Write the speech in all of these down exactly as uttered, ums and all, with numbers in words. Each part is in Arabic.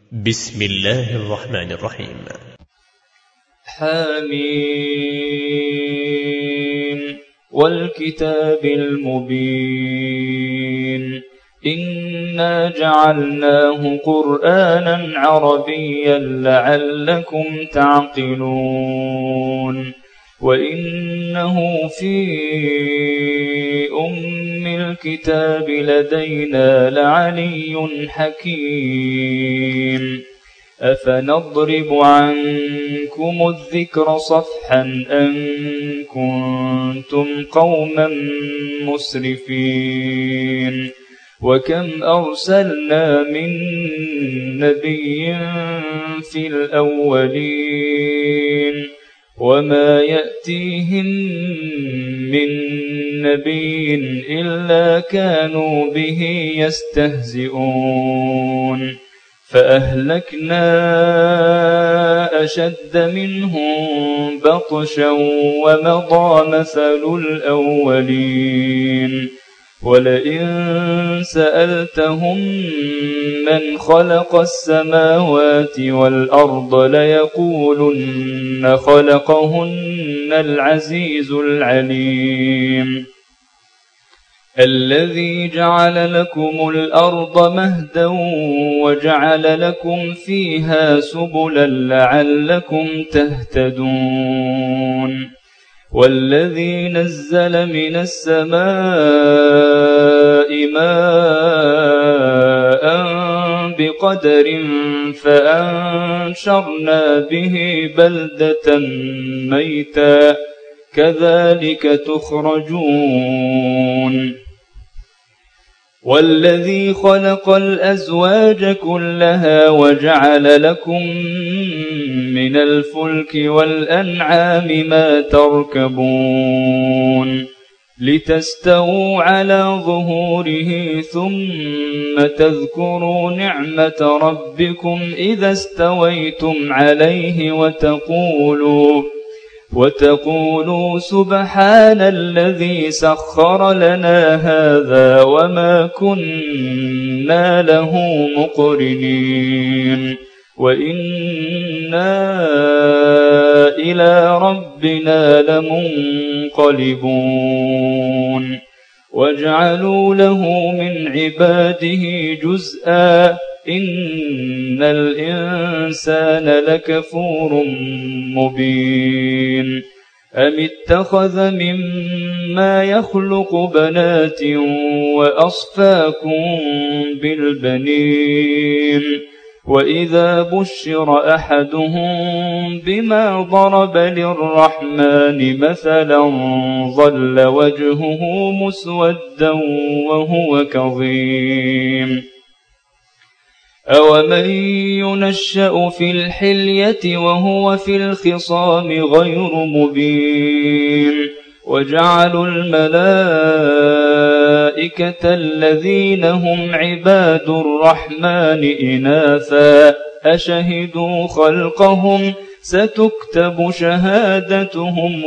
بسم الله الرحمن الرحيم. حميم والكتاب المبين إنا جعلناه قرآنا عربيا لعلكم تعقلون وإنه في أم الكتاب لدينا لعلي حكيم أفنضرب عنكم الذكر صفحا أن كنتم قوما مسرفين وكم أرسلنا من نبي في الأولين وما يأتيهم من نبي إلا كانوا به يستهزئون فأهلكنا أشد منهم بطشا ومضى مثل الأولين ولئن سألتهم من خلق السماوات والأرض ليقولن خلقهن العزيز العليم الذي جعل لكم الأرض مهدا وجعل لكم فيها سبلا لعلكم تهتدون والذي نزل من السماء ماء بقدر فأنشرنا به بلدة ميتا كذلك تخرجون والذي خلق الأزواج كلها وجعل لكم من الفلك والأنعام ما تركبون لتستووا على ظهوره ثم تذكروا نعمة ربكم إذا استويتم عليه وتقولوا وتقولوا سبحان الذي سخر لنا هذا وما كنا له مقرنين وإنا إلى ربنا لمنقلبون وجعلوا له من عباده جزءا إن الإنسان لكفور مبين أم اتخذ مما يخلق بنات وأصفاكم بالبنين وإذا بشر أحدهم بما ضرب للرحمن مثلا ظل وجهه مسودا وهو كظيم أومن ينشأ في الحلية وهو في الخصام غير مبين وجعلوا الملائكة الذين هم عباد الرحمن إناثا أشهدوا خلقهم ستكتب شهادتهم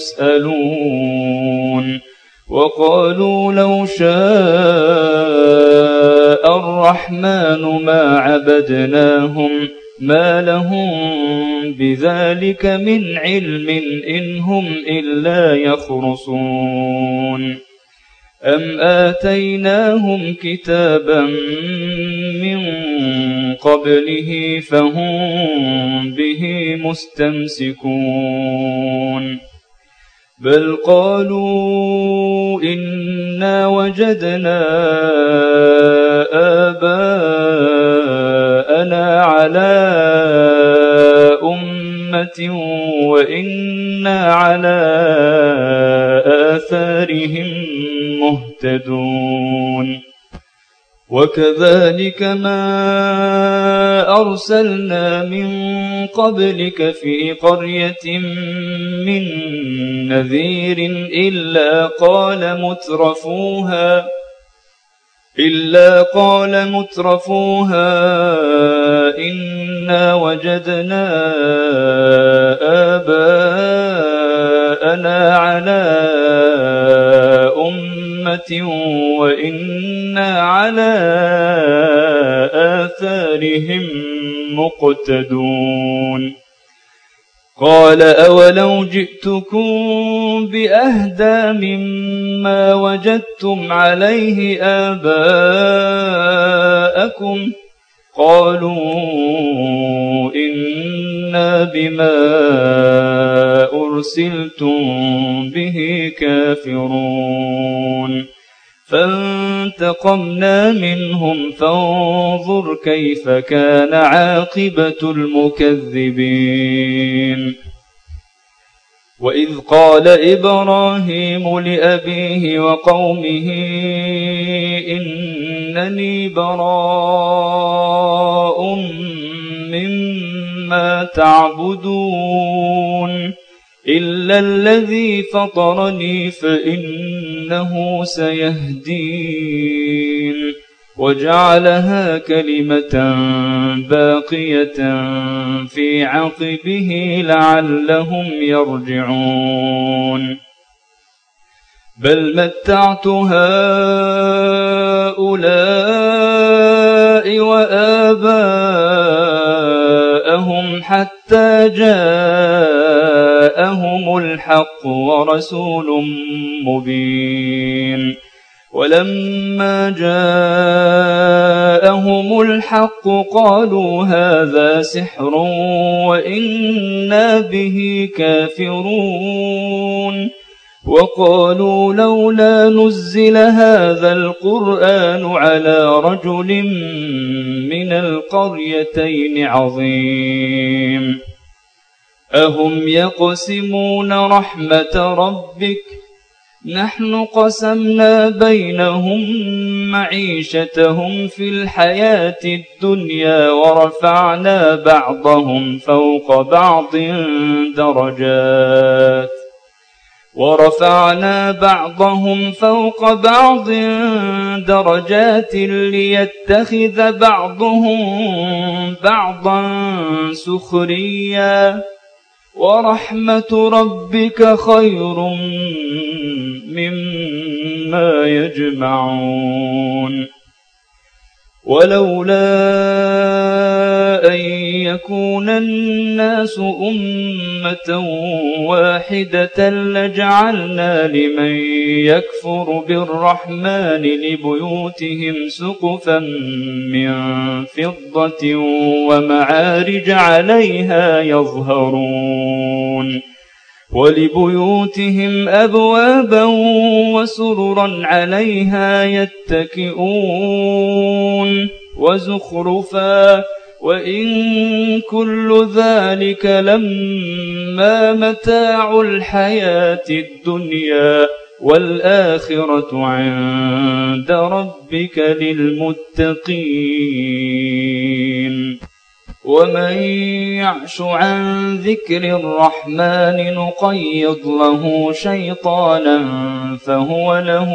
ويسألون وقالوا لو شاء الرحمن ما عبدناهم ما لهم بذلك من علم إن هم إلا يخرصون أم آتيناهم كتابا من قبله فهم به مستمسكون بل قالوا إنا وجدنا آباءنا على أمة وإنا على آثارهم مهتدون وكذلك ما أرسلنا من قبلك في قرية من نذير إلا قال مترفوها إلا قال مترفوها إنا وجدنا آباءنا على أمة وإنا على آثارهم آثارهم مقتدون قال أولو جئتكم بأهدى مما وجدتم عليه آباءكم قالوا إنا بما أرسلتم به كافرون فانتقمنا منهم فانظر كيف كان عاقبة المكذبين وإذ قال إبراهيم لأبيه وقومه إنني براء مما تعبدون إلا الذي فطرني فإنه سيهدين وجعلها كلمة باقية في عقبه لعلهم يرجعون بل متعت هؤلاء وآباءهم حتى جاءهم الحق ورسول مبين ولما جاءهم الحق قالوا هذا سحر وإنا به كافرون وقالوا لولا نزل هذا القرآن على رجل من القريتين عظيم أهم يقسمون رحمة ربك نحن قسمنا بينهم معيشتهم في الحياة الدنيا ورفعنا بعضهم فوق بعض درجات ورفعنا بعضهم فوق بعض درجات ليتخذ بعضهم بعضا سخريا ورحمة ربك خير مما يجمعون ولولا أن يكون الناس أمة واحدة لجعلنا لمن يكفر بالرحمن لبيوتهم سقفا من فضة ومعارج عليها يظهرون ولبيوتهم أبوابا وسررا عليها يتكئون وزخرفا وإن كل ذلك لما متاع الحياة الدنيا والآخرة عند ربك للمتقين ومن يعش عن ذكر الرحمن نقيض له شيطانا فهو له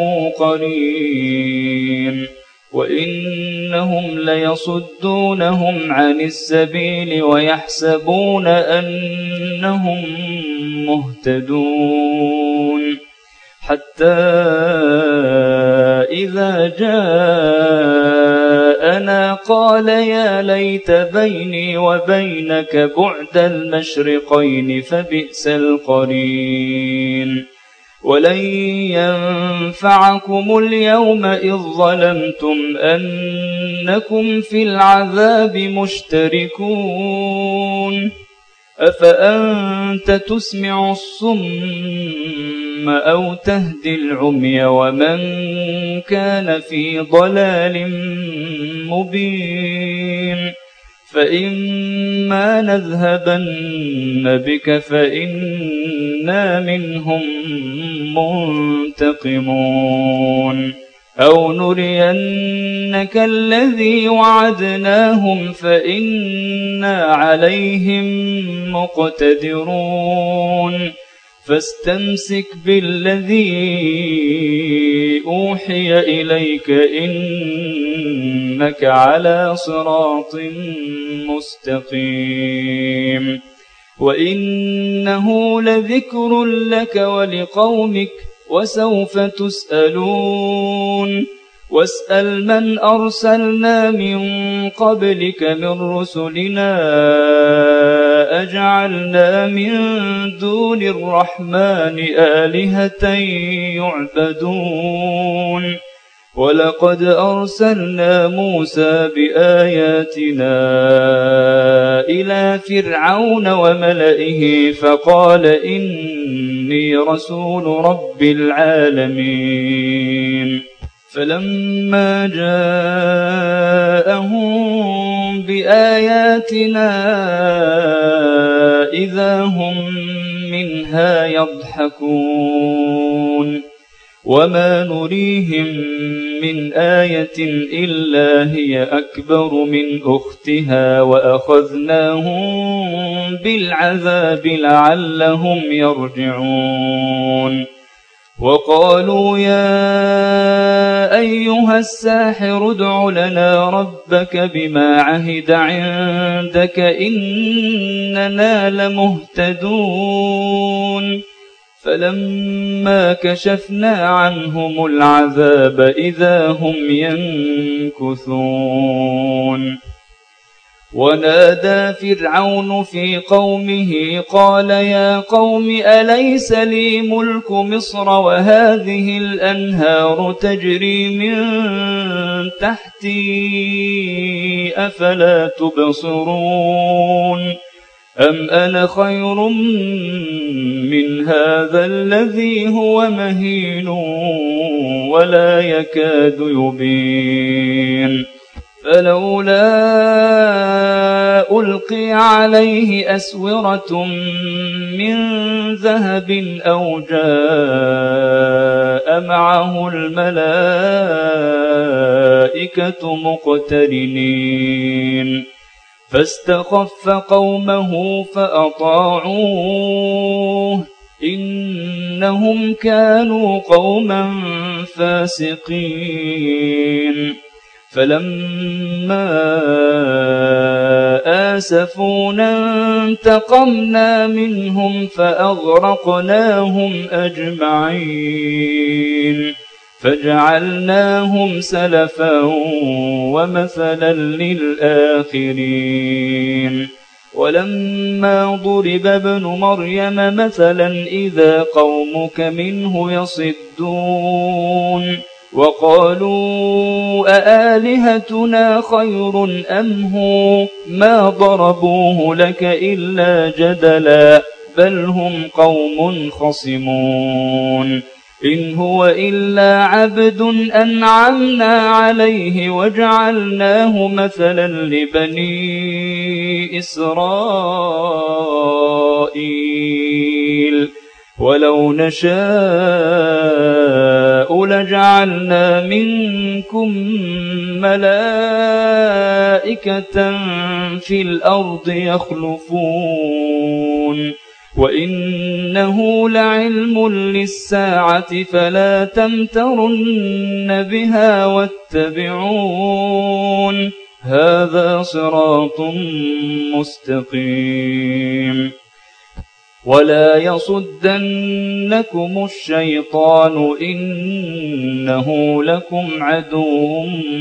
قرين وإنهم ليصدونهم عن السبيل ويحسبون أنهم مهتدون حتى إذا جاءنا قال يا ليت بيني وبينك بعد المشرقين فبئس القرين ولن ينفعكم اليوم إذ ظلمتم أنكم في العذاب مشتركون أفأنت تسمع الصم أو تهدي العمي ومن كان في ضلال مبين فإما نذهبن بك فإنا منهم منتقمون أو نرينك الذي وعدناهم فإنا عليهم مقتدرون فاستمسك بالذي أوحي إليك إنك على صراط مستقيم وإنه لذكر لك ولقومك وسوف تسألون واسأل من أرسلنا من قبلك من رسلنا أجعلنا من دون الرحمن آلهة يعبدون ولقد أرسلنا موسى بآياتنا إلى فرعون وملئه فقال إني رسول رب العالمين فلما جاءهم بآياتنا إذا هم منها يضحكون وما نريهم من آية إلا هي أكبر من أختها وأخذناهم بالعذاب لعلهم يرجعون وقالوا يا أيها الساحر ادع لنا ربك بما عهد عندك إننا لمهتدون فلما كشفنا عنهم العذاب إذا هم ينكثون ونادى فرعون في قومه قال يا قوم أليس لي ملك مصر وهذه الأنهار تجري من تحتي أفلا تبصرون أم أنا خير من هذا الذي هو مهين ولا يكاد يبين فلولا ألقي عليه أسورة من ذهب أو جاء معه الملائكة مقترنين فاستخف قومه فأطاعوه إنهم كانوا قوما فاسقين فلما آسفونا انتقمنا منهم فأغرقناهم أجمعين فجعلناهم سلفا ومثلا للآخرين ولما ضرب ابن مريم مثلا إذا قومك منه يصدون وقالوا أآلهتنا خير أم هو ما ضربوه لك إلا جدلا بل هم قوم خصمون إن هو إلا عبد أنعمنا عليه وجعلناه مثلا لبني إسرائيل ولو نشاء لجعلنا منكم ملائكة في الأرض يخلفون وإنه لعلم للساعة فلا تمترن بها واتبعون هذا صراط مستقيم ولا يصدنكم الشيطان إنه لكم عدو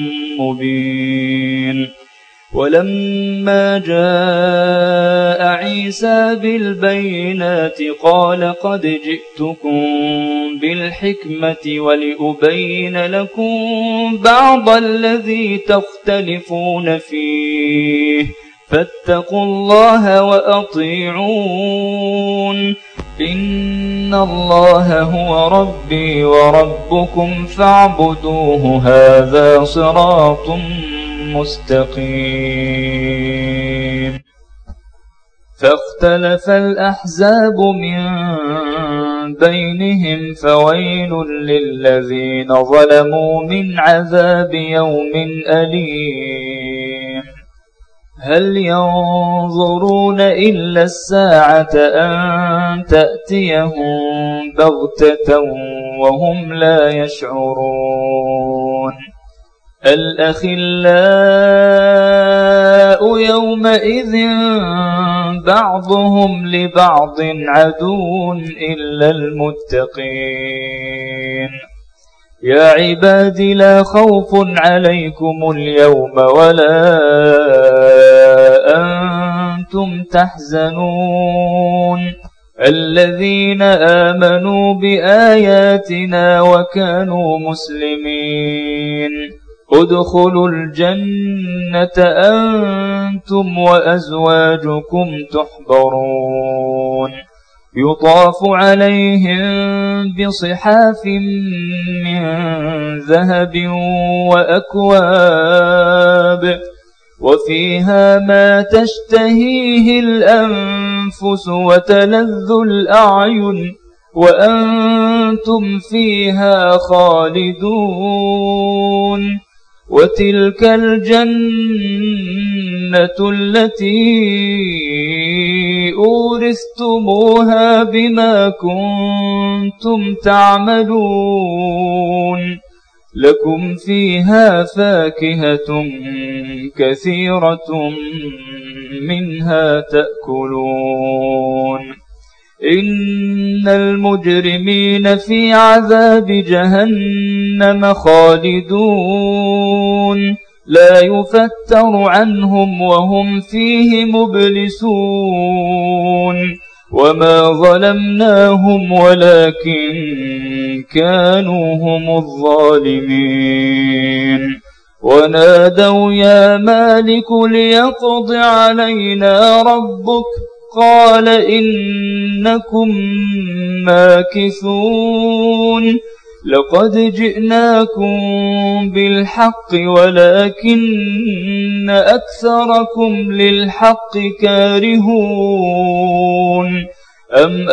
مبين ولما جاء عيسى بالبينات قال قد جئتكم بالحكمة ولأبين لكم بعض الذي تختلفون فيه فاتقوا الله وأطيعون إن الله هو ربي وربكم فاعبدوه هذا صراط مستقيم فاختلف الأحزاب من بينهم فويل للذين ظلموا من عذاب يوم أليم هل ينظرون إلا الساعة أن تأتيهم بغتة وهم لا يشعرون الأخلاء يومئذ بعضهم لبعض عدو إلا المتقين يا عباد لا خوف عليكم اليوم ولا أنتم تحزنون الذين آمنوا بآياتنا وكانوا مسلمين ادخلوا الجنة أنتم وأزواجكم تحبرون يطاف عليهم بصحاف من ذهب وأكواب وفيها ما تشتهيه الأنفس وتلذ الأعين وأنتم فيها خالدون وتلك الجنة التي أورثتموها بما كنتم تعملون لكم فيها فاكهة كثيرة منها تأكلون إن المجرمين في عذاب جهنم خالدون لا يفتر عنهم وهم فيه مبلسون وما ظلمناهم ولكن كانوا هم الظالمين ونادوا يا مالك ليقض علينا ربك قال إنكم ماكثون لقد جئناكم بالحق ولكن أكثركم للحق كارهون أم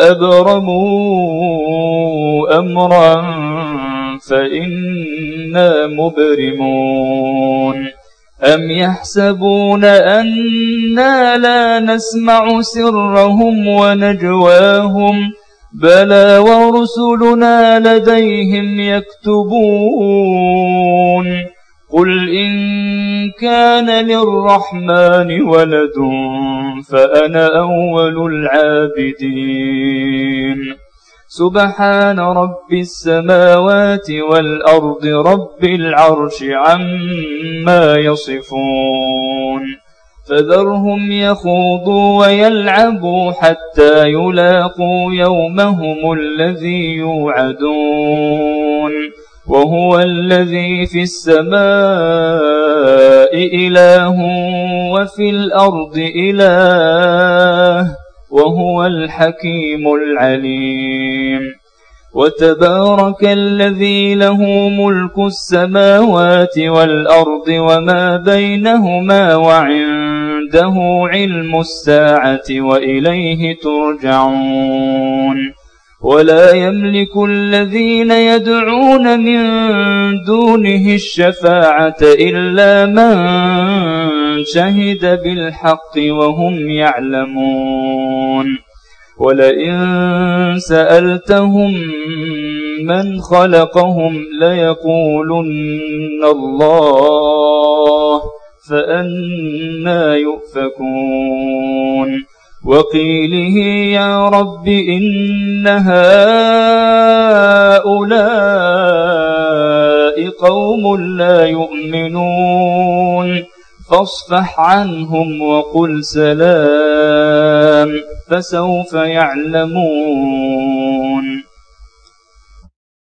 أبرموا أمرا فإنا مبرمون أم يحسبون أنا لا نسمع سرهم ونجواهم بلى ورسلنا لديهم يكتبون قل إن كان للرحمن ولد فأنا أول العابدين سبحان رب السماوات والأرض رب العرش عما يصفون فذرهم يخوضوا ويلعبوا حتى يلاقوا يومهم الذي يوعدون وهو الذي في السماء إله وفي الأرض إله وهو الحكيم العليم وتبارك الذي له ملك السماوات والأرض وما بينهما وعنده علم الساعة وإليه ترجعون ولا يملك الذين يدعون من دونه الشفاعة إلا من شهد بالحق وهم يعلمون ولئن سألتهم من خلقهم ليقولن الله فأنى يؤفكون وقيله يا رب إن هؤلاء قوم لا يؤمنون فاصفح عنهم وقل سلام فسوف يعلمون